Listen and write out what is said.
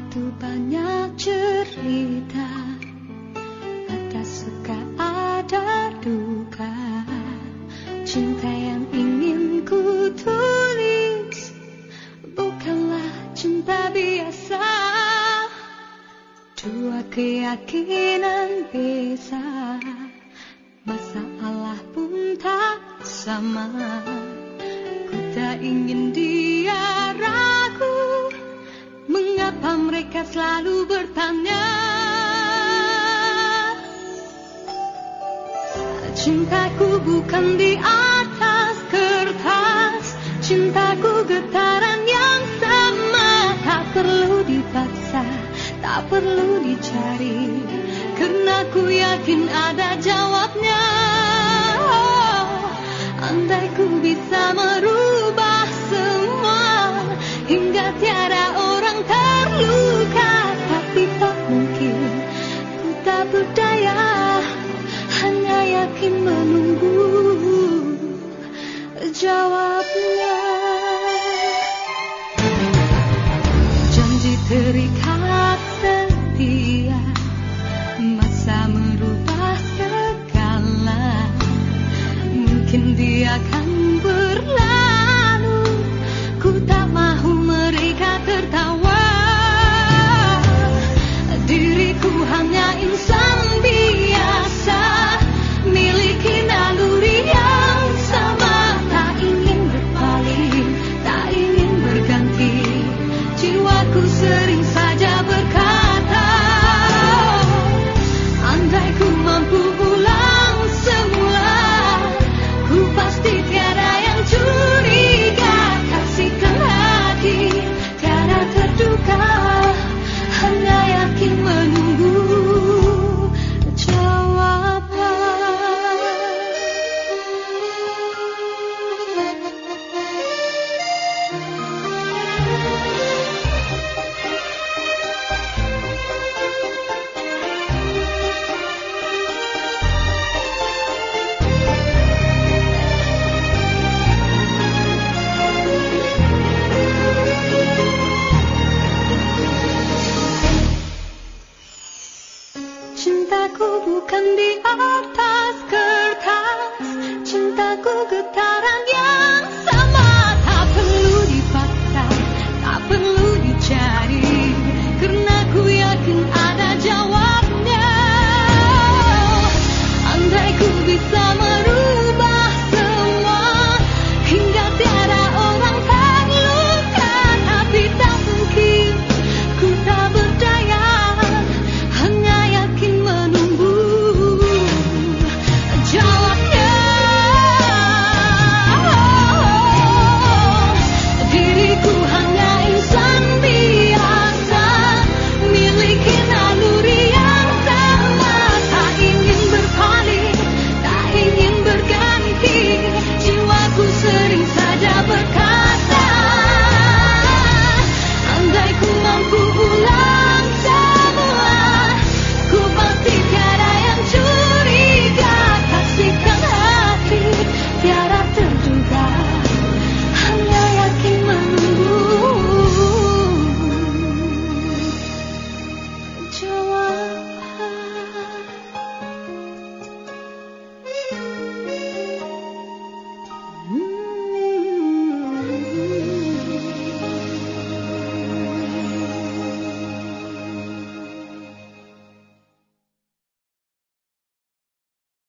Begitu banyak cerita, ada suka ada duka. Cinta yang ingin ku tulis bukanlah cinta biasa. Dua keyakinan beza, masalah pun tak sama. Ku tak ingin dia ragu, mengapa mereka selalu bertanya. Cintaku bukan di atas kertas, cintaku getaran yang sama. Tak perlu dipaksa, tak perlu dicari, karena ku yakin ada jawabnya. Andai ku bisa merubah semua, hingga tiada orang terluka, tapi tak mungkin, ku tak berdaya, hanya yakin menunggu jawabnya. Janji terikat